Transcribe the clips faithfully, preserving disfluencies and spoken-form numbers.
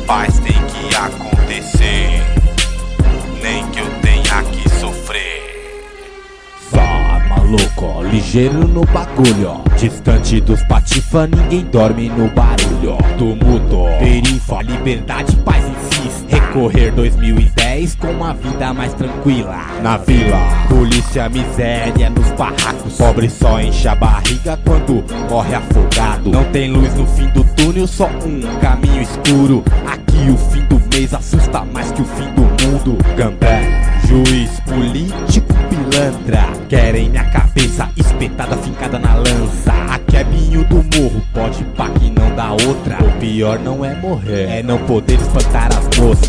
paz tem que acontecer, nem que eu tenha que sofrer. Só maluco, ligeiro no bagulho, distante dos patifa, ninguém dorme no barulho. Tumulto, perifa, liberdade, paz insiste. Recorrer dois mil e dez com uma vida mais tranquila. Na vila, polícia, miséria nos barracos. Pobre só enche a barriga quando morre afogado. Não tem luz no fim do túnel, só um caminho escuro. Aqui o fim do mês assusta mais que o fim do mundo. Gambé, juiz, político, pilantra, querem minha cabeça espetada, fincada na lança. Aqui é binho do morro, pode pá que não dá outra. O pior não é morrer, é não poder espantar as moscas.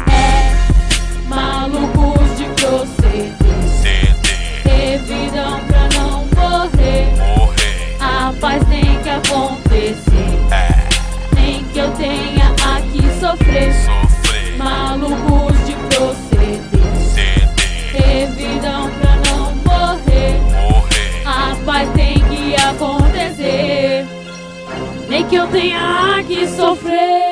É malucos de proceder, revidam pra não morrer. Morrer. A paz tem que acontecer, É. nem que eu tenha aqui sofrer. Sofrer. Malucos de proceder, Ceder. revidam pra não morrer. Morrer. A paz tem que acontecer, nem que eu tenha que sofrer.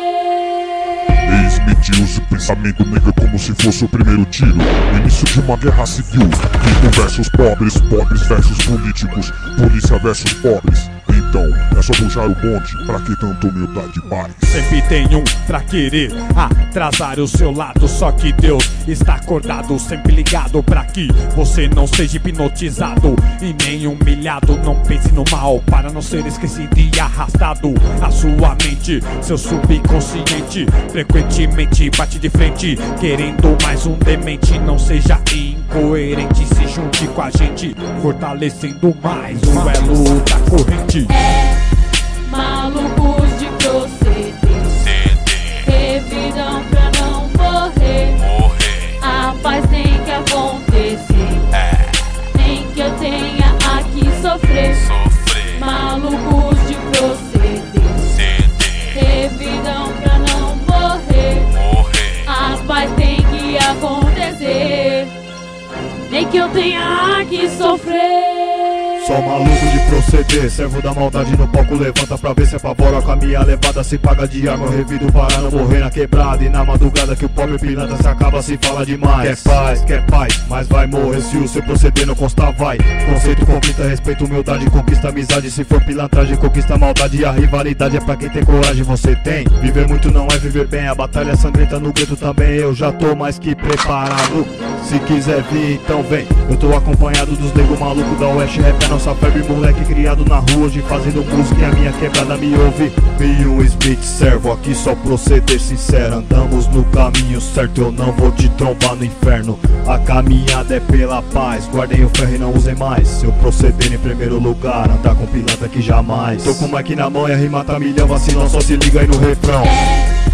Ex-medioso pensamento nega como se fosse o primeiro tiro. O início de uma guerra civil. Rico versus pobres, pobres versus políticos, polícia versus pobres. Então, é só puxar o bonde, pra que tanta humildade mais? Sempre tem um pra querer atrasar o seu lado, só que Deus está acordado, sempre ligado pra que você não seja hipnotizado e nem humilhado. Não pense no mal para não ser esquecido e arrastado. A sua mente, seu subconsciente, frequentemente bate de frente, querendo mais um demente. Não seja incoerente, se junte com a gente, fortalecendo mais o elo da corrente. É malucos de proceder, Ceder. revidam pra não morrer. Morrer. A paz tem que acontecer, É. nem que eu tenha aqui sofrer. Sofrer. Malucos de proceder, Ceder. revidam pra não morrer. Morrer. A paz tem que acontecer, nem que eu tenha que sofrer. Só maluco de proceder, servo da maldade no palco levanta pra ver se apavora com a minha levada. Se paga de arma, eu revido para não morrer na quebrada. E na madrugada que o pobre pilantra se acaba se fala demais. Quer paz, quer paz, mas vai morrer se o seu proceder não constar, vai. Conceito conquista, respeito, humildade, conquista amizade. Se for pilantragem, conquista maldade. E a rivalidade é pra quem tem coragem, você tem. Viver muito não é viver bem, a batalha é sangrenta no gueto também. Eu já tô mais que preparado, se quiser vir então vem. Eu tô acompanhado dos nego maluco da Oeste Rap, é nossa febre, moleque criado na rua, hoje fazendo música e a minha quebrada me ouve. E um Smith servo, aqui só proceder sincero. Andamos no caminho certo, eu não vou te trombar no inferno. A caminhada é pela paz, guardem o ferro e não usem mais. Seu proceder em primeiro lugar, andar com pilantra que jamais. Tô com o mic na mão e a rima tá milhão, vacilão, só se liga aí no refrão. É